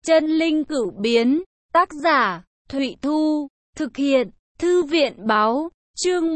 Chân linh cửu biến, tác giả, Thụy Thu, thực hiện, Thư viện báo, chương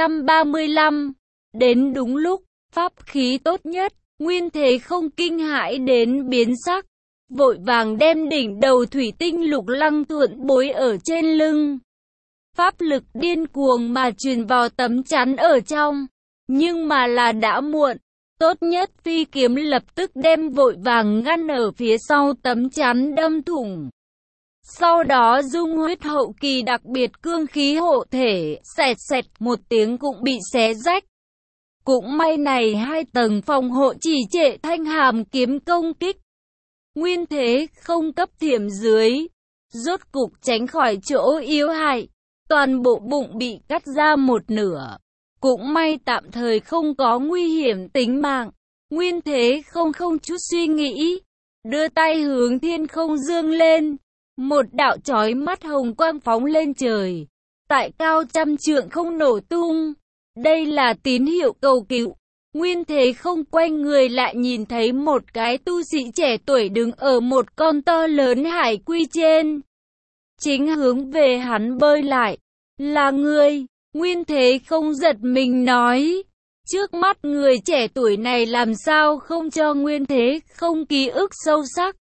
135. Đến đúng lúc, pháp khí tốt nhất, Nguyên Thế không kinh hãi đến biến sắc, vội vàng đem đỉnh đầu thủy tinh lục lăng thuận bối ở trên lưng. Pháp lực điên cuồng mà truyền vào tấm chắn ở trong, nhưng mà là đã muộn. Tốt nhất phi kiếm lập tức đem vội vàng ngăn ở phía sau tấm chắn đâm thủng. Sau đó dung huyết hậu kỳ đặc biệt cương khí hộ thể, xẹt xẹt một tiếng cũng bị xé rách. Cũng may này hai tầng phòng hộ chỉ trệ thanh hàm kiếm công kích. Nguyên Thế không cấp thiểm dưới, rốt cục tránh khỏi chỗ yếu hại, toàn bộ bụng bị cắt ra một nửa. Cũng may tạm thời không có nguy hiểm tính mạng. Nguyên Thế không chút suy nghĩ, đưa tay hướng thiên không dương lên. Một đạo chói mắt hồng quang phóng lên trời, tại cao trăm trượng không nổ tung. Đây là tín hiệu cầu cứu. Nguyên Thế không quay người lại nhìn thấy một cái tu sĩ trẻ tuổi đứng ở một con to lớn hải quy trên, chính hướng về hắn bơi lại. Là ngươi? Nguyên Thế không giật mình nói. Trước mắt người trẻ tuổi này làm sao không cho Nguyên Thế không ký ức sâu sắc.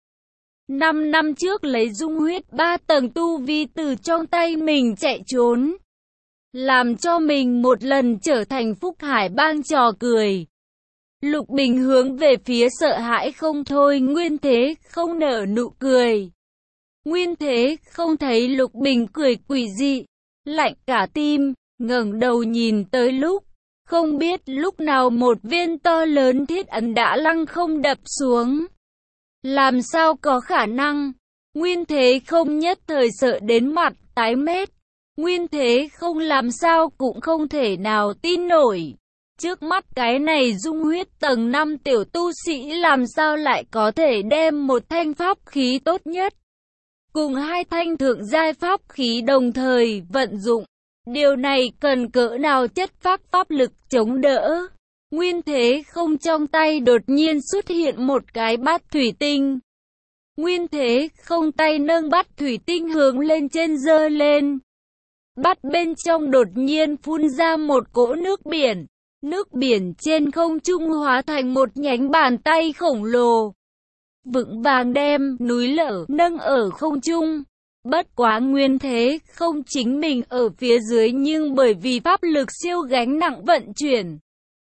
5 năm trước lấy dung huyết 3 tầng tu vi từ trong tay mình chạy trốn, làm cho mình một lần trở thành Phúc Hải bang trò cười. Lục Bình hướng về phía sợ hãi không thôi Nguyên Thế không nở nụ cười. Nguyên Thế không thấy Lục Bình cười quỷ dị, lạnh cả tim, ngẩng đầu nhìn tới lúc, không biết lúc nào một viên to lớn thiết ấn đã lăng không đập xuống. Làm sao có khả năng? Nguyên Thế không nhất thời sợ đến mặt tái mét. Nguyên Thế không làm sao cũng không thể nào tin nổi. Trước mắt cái này dung huyết tầng 5 tiểu tu sĩ làm sao lại có thể đem một thanh pháp khí tốt nhất cùng hai thanh thượng giai pháp khí đồng thời vận dụng. Điều này cần cỡ nào chất phác pháp lực chống đỡ. Nguyên Thế không trong tay đột nhiên xuất hiện một cái bát thủy tinh. Nguyên Thế không tay nâng bát thủy tinh hướng lên trên giơ lên. Bát bên trong đột nhiên phun ra một cỗ nước biển. Nước biển trên không trung hóa thành một nhánh bàn tay khổng lồ, vững vàng đem núi lở nâng ở không trung. Bất quá Nguyên Thế không chính mình ở phía dưới nhưng bởi vì pháp lực siêu gánh nặng vận chuyển.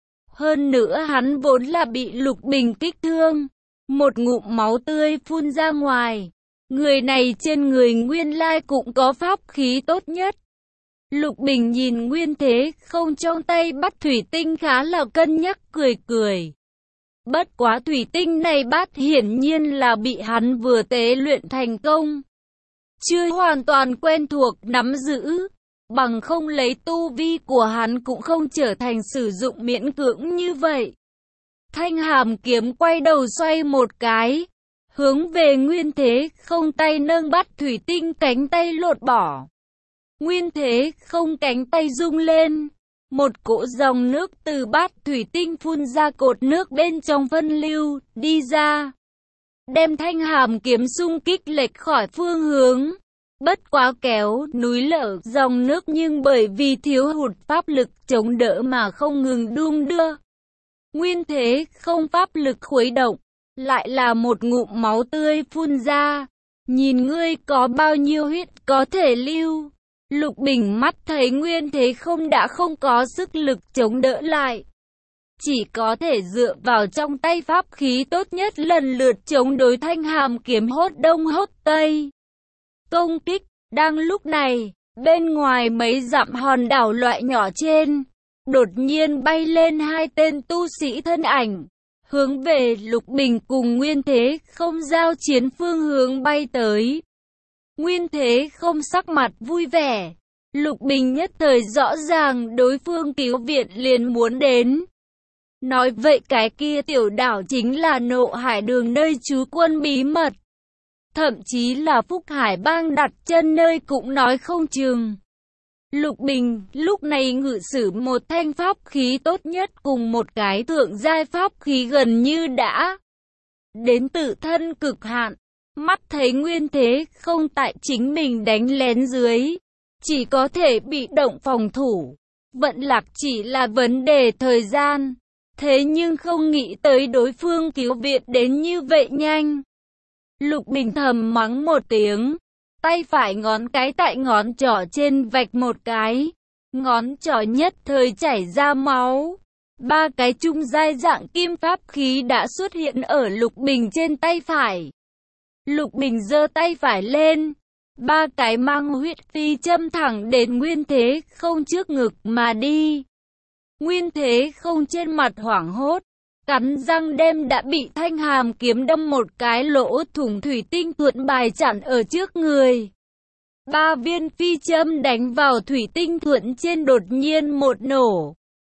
Hơn nữa hắn vốn là bị Lục Bình kích thương. Một ngụm máu tươi phun ra ngoài. Người này trên người nguyên lai cũng có pháp khí tốt nhất. Lục Bình nhìn Nguyên Thế không trong tay bắt thủy tinh khá là cân nhắc cười cười. Bất quá thủy tinh này bát hiển nhiên là bị hắn vừa tế luyện thành công, chưa hoàn toàn quen thuộc nắm giữ, bằng không lấy tu vi của hắn cũng không trở thành sử dụng miễn cưỡng như vậy. Thanh hàm kiếm quay đầu xoay một cái, hướng về Nguyên Thế không tay nâng bắt thủy tinh cánh tay lột bỏ. Nguyên Thế không cánh tay rung lên, một cỗ dòng nước từ bát thủy tinh phun ra cột nước bên trong phân lưu, đi ra, đem thanh hàm kiếm xung kích lệch khỏi phương hướng. Bất quá kéo núi lở dòng nước nhưng bởi vì thiếu hụt pháp lực chống đỡ mà không ngừng đung đưa. Nguyên Thế không pháp lực khuấy động, lại là một ngụm máu tươi phun ra. Nhìn ngươi có bao nhiêu huyết có thể lưu. Lục Bình mắt thấy Nguyên Thế không đã không có sức lực chống đỡ lại, chỉ có thể dựa vào trong tay pháp khí tốt nhất lần lượt chống đối thanh hàm kiếm hốt đông hốt tây công kích. Đang lúc này, bên ngoài mấy dặm hòn đảo loại nhỏ trên, đột nhiên bay lên hai tên tu sĩ thân ảnh, hướng về Lục Bình cùng Nguyên Thế không giao chiến phương hướng bay tới. Nguyên Thế không sắc mặt vui vẻ. Lục Bình nhất thời rõ ràng đối phương cứu viện liền muốn đến. Nói vậy cái kia tiểu đảo chính là Nộ Hải Đường nơi trú quân bí mật. Thậm chí là Phúc Hải bang đặt chân nơi cũng nói không chừng. Lục Bình lúc này ngự sử một thanh pháp khí tốt nhất cùng một cái thượng giai pháp khí gần như đã đến tự thân cực hạn. Mắt thấy nguyên thế không tại chính mình đánh lén dưới, chỉ có thể bị động phòng thủ. Vận lạc chỉ là vấn đề thời gian. Thế nhưng không nghĩ tới đối phương cứu viện đến như vậy nhanh. Lục Bình thầm mắng một tiếng. Tay phải ngón cái tại ngón trỏ trên vạch một cái. Ngón trỏ nhất thời chảy ra máu. 3 cái trung giai dạng kim pháp khí đã xuất hiện ở Lục Bình trên tay phải. Lục Bình giơ tay phải lên. 3 cái mang huyết phi châm thẳng đến Nguyên Thế Không trước ngực mà đi. Nguyên Thế Không trên mặt hoảng hốt, cắn răng đem đã bị thanh hàm kiếm đâm một cái lỗ thủng thủy tinh thuận bài chặn ở trước người. 3 viên phi châm đánh vào thủy tinh thuận trên đột nhiên một nổ.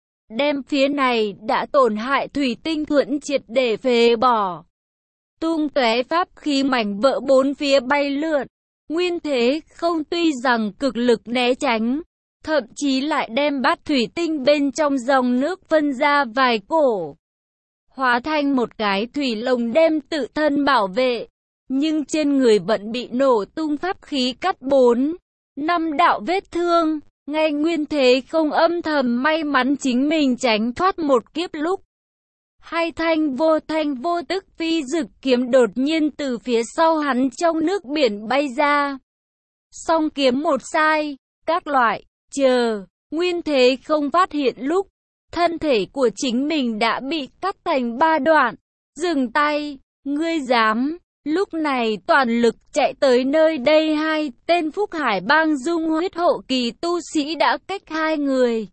Đem phía này đã tổn hại thủy tinh thuận triệt để phế bỏ. Tung tóe pháp khí mảnh vỡ bốn phía bay lượn. Nguyên Thế Không tuy rằng cực lực né tránh, thậm chí lại đem bát thủy tinh bên trong dòng nước phân ra vài cổ. Hóa thành một cái thủy lồng đem tự thân bảo vệ, nhưng trên người vẫn bị nổ tung pháp khí cắt 4, 5 đạo vết thương. Ngay Nguyên Thế Không âm thầm may mắn chính mình tránh thoát một kiếp lúc. Hai thanh vô tức phi dực kiếm đột nhiên từ phía sau hắn trong nước biển bay ra. Song kiếm một sai, các loại, chờ, Nguyên Thế Không phát hiện lúc, thân thể của chính mình đã bị cắt thành 3 đoạn. Dừng tay, ngươi dám, lúc này toàn lực chạy tới nơi đây. 2 tên Phúc Hải Bang dung huyết hộ kỳ tu sĩ đã cách 2 người.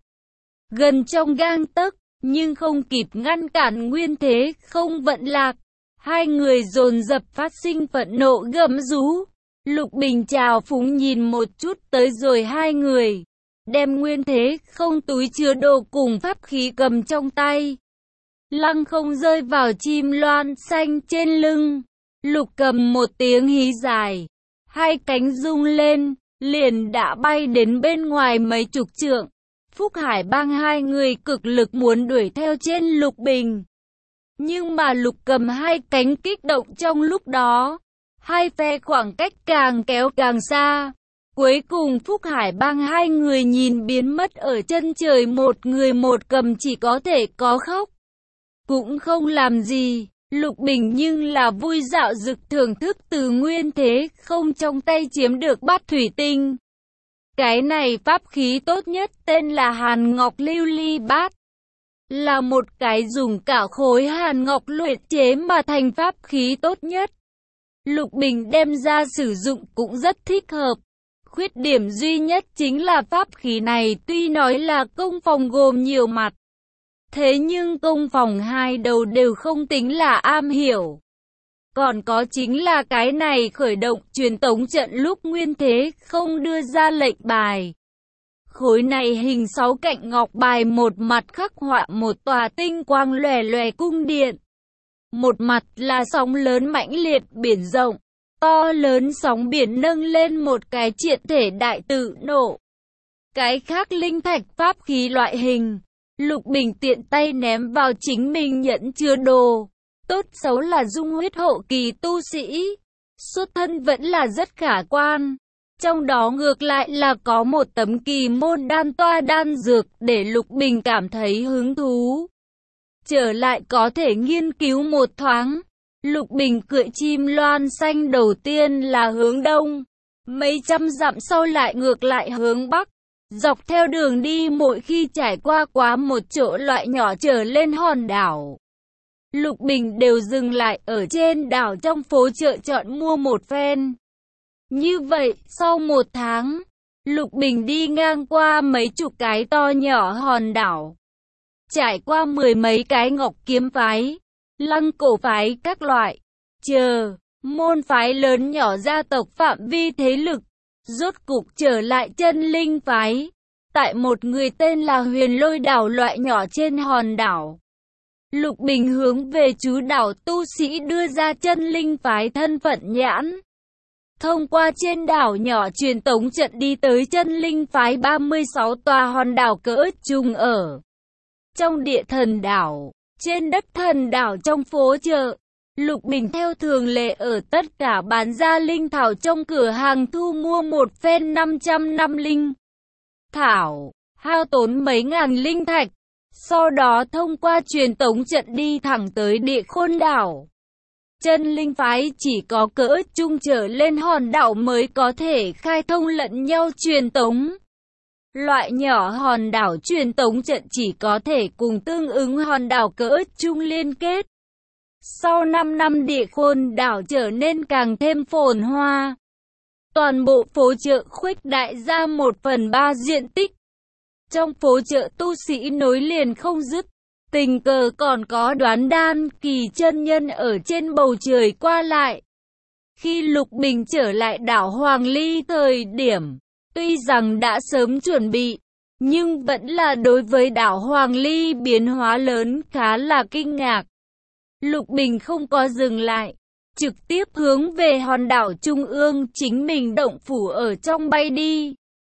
Gần trong gang tấc. Nhưng không kịp ngăn cản Nguyên Thế Không vận lạc. 2 người dồn dập phát sinh phẫn nộ gầm rú. Lục Bình trào phúng nhìn một chút tới rồi 2 người. Đem Nguyên Thế Không túi chứa đồ cùng pháp khí cầm trong tay. Lăng không rơi vào chim loan xanh trên lưng. Lục cầm một tiếng hí dài. 2 cánh rung lên, liền đã bay đến bên ngoài mấy chục trượng. Phúc Hải Bang 2 người cực lực muốn đuổi theo trên Lục Bình. Nhưng mà Lục cầm 2 cánh kích động trong lúc đó. 2 phe khoảng cách càng kéo càng xa. Cuối cùng Phúc Hải Bang 2 người nhìn biến mất ở chân trời, một người một cầm chỉ có thể có khóc. Cũng không làm gì, Lục Bình nhưng là vui dạo dực thưởng thức từ Nguyên Thế Không trong tay chiếm được bát thủy tinh. Cái này pháp khí tốt nhất tên là Hàn Ngọc Lưu Ly Bát. Là một cái dùng cả khối hàn ngọc luyện chế mà thành pháp khí tốt nhất. Lục Bình đem ra sử dụng cũng rất thích hợp. Khuyết điểm duy nhất chính là pháp khí này tuy nói là công phòng gồm nhiều mặt. Thế nhưng công phòng 2 đầu đều không tính là am hiểu. Còn có chính là cái này khởi động truyền tống trận lúc Nguyên Thế Không đưa ra lệnh bài. Khối này hình 6 cạnh ngọc bài, một mặt khắc họa một tòa tinh quang lòe lòe cung điện. Một mặt là sóng lớn mãnh liệt biển rộng, to lớn sóng biển nâng lên một cái triện thể đại tự nổ. Cái khác linh thạch pháp khí loại hình, Lục Bình tiện tay ném vào chính mình nhẫn chứa đồ. Tốt xấu là dung huyết hộ kỳ tu sĩ, xuất thân vẫn là rất khả quan. Trong đó ngược lại là có một tấm kỳ môn đan toa đan dược để Lục Bình cảm thấy hứng thú. Trở lại có thể nghiên cứu một thoáng. Lục Bình cưỡi chim loan xanh đầu tiên là hướng đông, mấy trăm dặm sau lại ngược lại hướng bắc. Dọc theo đường đi mỗi khi trải qua quá một chỗ loại nhỏ trở lên hòn đảo, Lục Bình đều dừng lại ở trên đảo trong phố chợ chọn mua một phen. Như vậy, sau 1 tháng, Lục Bình đi ngang qua mấy chục cái to nhỏ hòn đảo. Trải qua 10 mấy cái ngọc kiếm phái, lăng cổ phái các loại, môn phái lớn nhỏ gia tộc phạm vi thế lực. Rốt cục trở lại chân linh phái. Tại một người tên là Huyền Lôi đảo loại nhỏ trên hòn đảo, Lục Bình hướng về chú đảo tu sĩ đưa ra chân linh phái thân phận nhãn. Thông qua trên đảo nhỏ truyền tống trận đi tới chân linh phái 36 tòa hòn đảo cỡ trung ở trong địa thần đảo, trên đất thần đảo trong phố chợ. Lục Bình theo thường lệ ở tất cả bán ra linh thảo trong cửa hàng thu mua một phen 500 năm linh thảo, hao tốn mấy ngàn linh thạch. Sau đó thông qua truyền tống trận đi thẳng tới Địa Khôn đảo. Chân linh phái chỉ có cỡ trung trở lên hòn đảo mới có thể khai thông lẫn nhau truyền tống. Loại nhỏ hòn đảo truyền tống trận chỉ có thể cùng tương ứng hòn đảo cỡ trung liên kết. Sau 5 năm Địa Khôn đảo trở nên càng thêm phồn hoa. Toàn bộ phố chợ khuếch đại ra 1/3 diện tích. Trong phố chợ tu sĩ nối liền không dứt. Tình cờ còn có Đoán Đan Kỳ chân nhân ở trên bầu trời qua lại. Khi Lục Bình trở lại đảo Hoàng Ly thời điểm, tuy rằng đã sớm chuẩn bị, nhưng vẫn là đối với đảo Hoàng Ly biến hóa lớn khá là kinh ngạc. Lục Bình không có dừng lại, trực tiếp hướng về hòn đảo trung ương chính mình động phủ ở trong bay đi.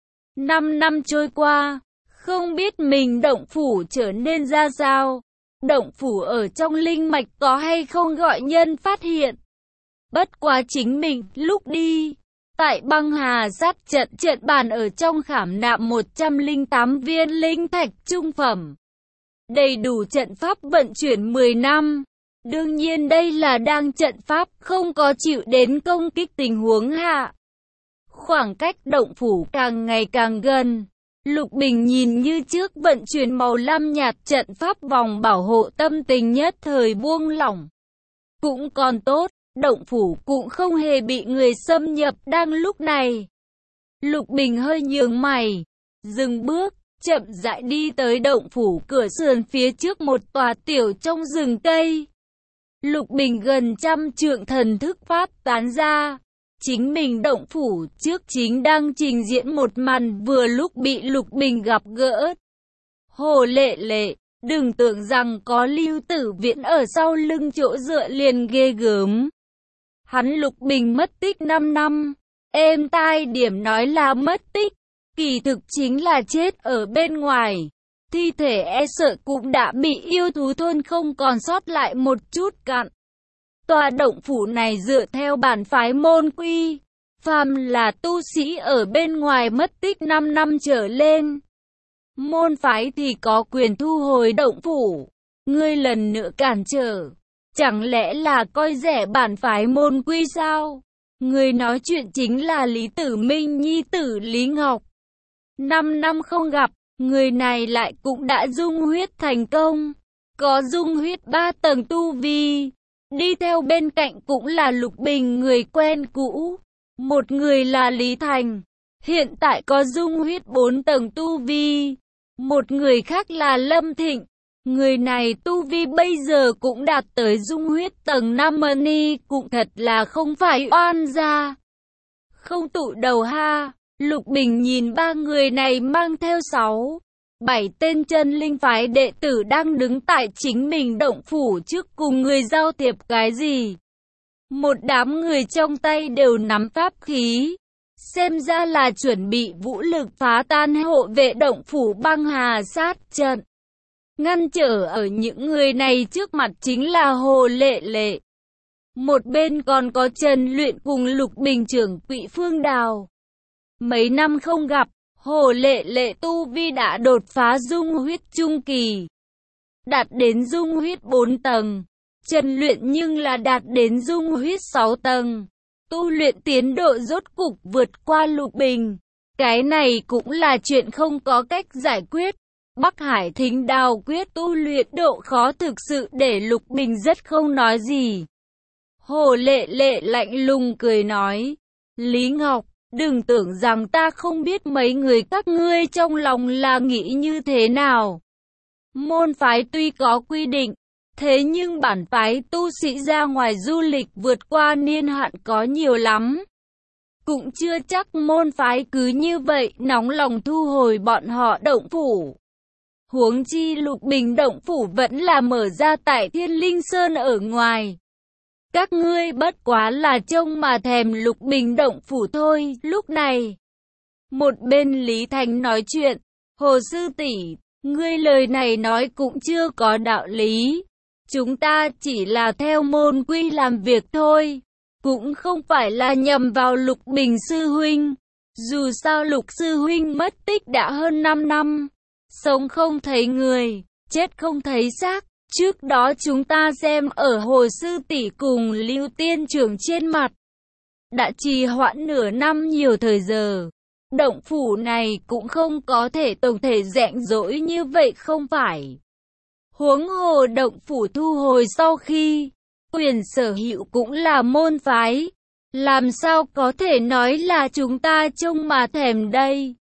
5 năm trôi qua, không biết mình động phủ trở nên ra sao, động phủ ở trong linh mạch có hay không gọi nhân phát hiện. Bất quá chính mình lúc đi, tại Băng Hà sát trận bàn ở trong khảm nạm 108 viên linh thạch trung phẩm. Đầy đủ trận pháp vận chuyển 10 năm. Đương nhiên đây là đang trận pháp không có chịu đến công kích tình huống hạ. Khoảng cách động phủ càng ngày càng gần. Lục Bình nhìn như trước vận chuyển màu lam nhạt trận pháp vòng bảo hộ tâm tình nhất thời buông lỏng. Cũng còn tốt, động phủ cũng không hề bị người xâm nhập đang lúc này. Lục Bình hơi nhướng mày, dừng bước, chậm rãi đi tới động phủ cửa sườn phía trước một tòa tiểu trong rừng cây. Lục Bình gần trăm trượng thần thức phát tán ra. Chính mình động phủ trước chính đang trình diễn một màn vừa lúc bị Lục Bình gặp gỡ. Hồ Lệ Lệ, đừng tưởng rằng có Lưu Tử Viễn ở sau lưng chỗ dựa liền ghê gớm. Hắn Lục Bình mất tích 5 năm, êm tai điểm nói là mất tích, kỳ thực chính là chết ở bên ngoài. Thi thể e sợ cũng đã bị yêu thú thôn không còn sót lại một chút cặn. Tòa động phủ này dựa theo bản phái môn quy, phàm là tu sĩ ở bên ngoài mất tích 5 năm trở lên, môn phái thì có quyền thu hồi động phủ. Ngươi lần nữa cản trở, chẳng lẽ là coi rẻ bản phái môn quy sao? Người nói chuyện chính là Lý Tử Minh nhi tử Lý Ngọc. 5 năm không gặp, người này lại cũng đã dung huyết thành công, có dung huyết 3 tầng tu vi. Đi theo bên cạnh cũng là Lục Bình người quen cũ. Một người là Lý Thành, hiện tại có dung huyết 4 tầng tu vi. Một người khác là Lâm Thịnh. Người này tu vi bây giờ cũng đạt tới dung huyết tầng 5 ni, cũng thật là không phải oan gia. Không tụ đầu ha. Lục Bình nhìn ba người này mang theo 6-7 tên chân linh phái đệ tử đang đứng tại chính mình động phủ trước cùng người giao thiệp cái gì. Một đám người trong tay đều nắm pháp khí. Xem ra là chuẩn bị vũ lực phá tan hộ vệ động phủ Băng Hà sát trận. Ngăn trở ở những người này trước mặt chính là Hồ Lệ Lệ. Một bên còn có Trần Luyện cùng Lục Bình trưởng quỹ Phương Đào. Mấy năm không gặp, Hồ Lệ Lệ tu vi đã đột phá dung huyết trung kỳ, đạt đến dung huyết 4 tầng. Trần Luyện nhưng là đạt đến dung huyết 6 tầng. Tu luyện tiến độ rốt cục vượt qua Lục Bình. Cái này cũng là chuyện không có cách giải quyết. Bắc Hải Thính Đao quyết tu luyện độ khó thực sự để Lục Bình rất không nói gì. Hồ Lệ Lệ lạnh lùng cười nói, Lý Ngọc, đừng tưởng rằng ta không biết mấy người các ngươi trong lòng là nghĩ như thế nào. Môn phái tuy có quy định, thế nhưng bản phái tu sĩ ra ngoài du lịch vượt qua niên hạn có nhiều lắm. Cũng chưa chắc môn phái cứ như vậy nóng lòng thu hồi bọn họ động phủ. Huống chi Lục Bình động phủ vẫn là mở ra tại Thiên Linh Sơn ở ngoài. Các ngươi bất quá là trông mà thèm Lục Bình động phủ thôi. Lúc này, một bên Lý Thành nói chuyện, Hồ sư tỷ, ngươi lời này nói cũng chưa có đạo lý. Chúng ta chỉ là theo môn quy làm việc thôi, cũng không phải là nhằm vào Lục Bình sư huynh. Dù sao Lục sư huynh mất tích đã hơn 5 năm, sống không thấy người, chết không thấy xác. Trước đó chúng ta xem ở Hồ sư tỷ cùng Lưu tiên trưởng trên mặt, đã trì hoãn nửa năm nhiều thời giờ. Động phủ này cũng không có thể tổng thể rảnh rỗi như vậy không phải. Huống hồ động phủ thu hồi sau khi quyền sở hữu cũng là môn phái, làm sao có thể nói là chúng ta trông mà thèm đây.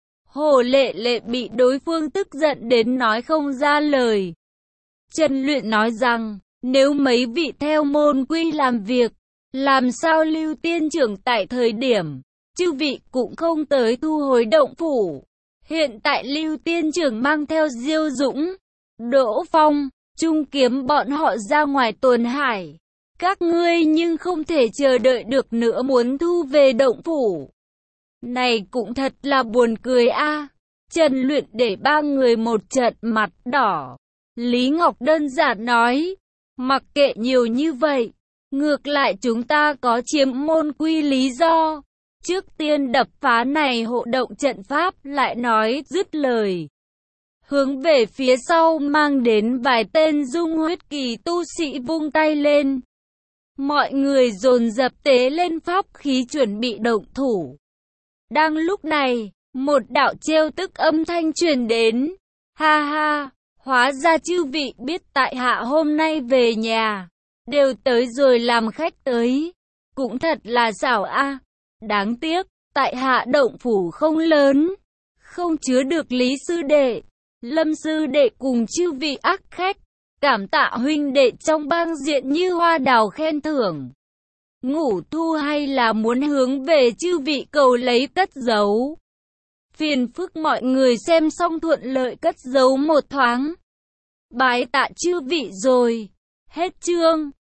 Hồ Lệ Lệ bị đối phương tức giận đến nói không ra lời. Trần Luyện nói rằng, nếu mấy vị theo môn quy làm việc, làm sao Lưu tiên trưởng tại thời điểm chư vị cũng không tới thu hồi động phủ. Hiện tại Lưu tiên trưởng mang theo Diêu Dũng, Đỗ Phong, Trung Kiếm bọn họ ra ngoài tuần hải. Các ngươi nhưng không thể chờ đợi được nữa muốn thu về động phủ. Này cũng thật là buồn cười a. Trần Luyện để ba người một trận mặt đỏ. Lý Ngọc đơn giản nói, mặc kệ nhiều như vậy, ngược lại chúng ta có chiếm môn quy lý do. Trước tiên đập phá này hộ động trận pháp, lại nói dứt lời. Hướng về phía sau mang đến vài tên dung huyết kỳ tu sĩ vung tay lên. Mọi người dồn dập tế lên pháp khí chuẩn bị động thủ. Đang lúc này, một đạo trêu tức âm thanh truyền đến. Ha ha, hóa ra chư vị biết tại hạ hôm nay về nhà, đều tới rồi làm khách tới. Cũng thật là xảo a. Đáng tiếc, tại hạ động phủ không lớn, không chứa được Lý sư đệ, Lâm sư đệ cùng chư vị ác khách. Cảm tạ huynh đệ trong bang diện như hoa đào khen thưởng. Ngủ thu hay là muốn hướng về chư vị cầu lấy cất giấu. Phiền phức mọi người xem xong thuận lợi cất giấu một thoáng. Bái tạ chư vị rồi. Hết chương.